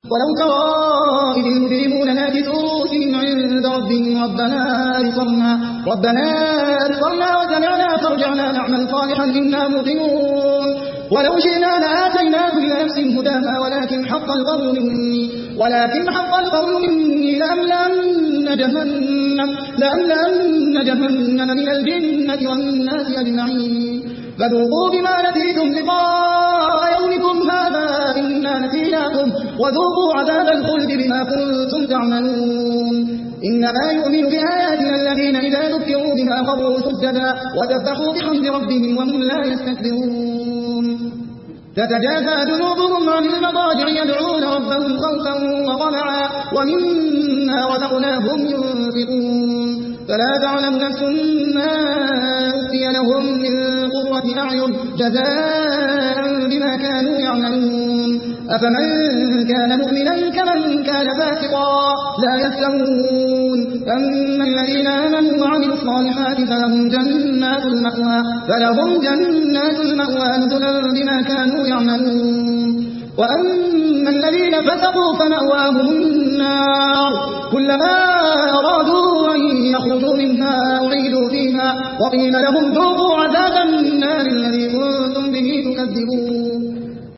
ولو ترى إذ المجرمون ناكثوا رؤوسهم عند ربهم ربنا أبصرنا وسمعنا فارجعنا نعمل صالحا إنا موقنون ولو شئنا لآتينا كل نفس هداها ولكن حق القول مني لأملأن جهنم من الجنة والناس أجمعين فذوقوا بما نسيتم لقاء يومكم هذا إنا نسيناكم وذوقوا عذاب الخلد بما كنتم تعملون إنما يؤمن بآياتنا الذين إذا ذكروا بها خروا سجدا وسبحوا بحمد ربهم وهم لا يستكبرون تتجافى جنوبهم عن المضاجع يدعون ربهم خوفا وطمعا ومما رزقناهم ينفقون فلا تعلم نفس ما أخفي لهم من قرة أعين جزاء بما كانوا يعملون أفمن كان مؤمنا كمن كان فاسقا لا يستوون أما الذين آمنوا وعملوا الصالحات فلهم جنات المأوى نزلا بما كانوا يعملون وأما الذين فسقوا فمأواهم النار كلما أرادوا أن يخرجوا منها أعيدوا فيها وقيل لهم ذوقوا عذاب النار الذي كنتم به تكذبون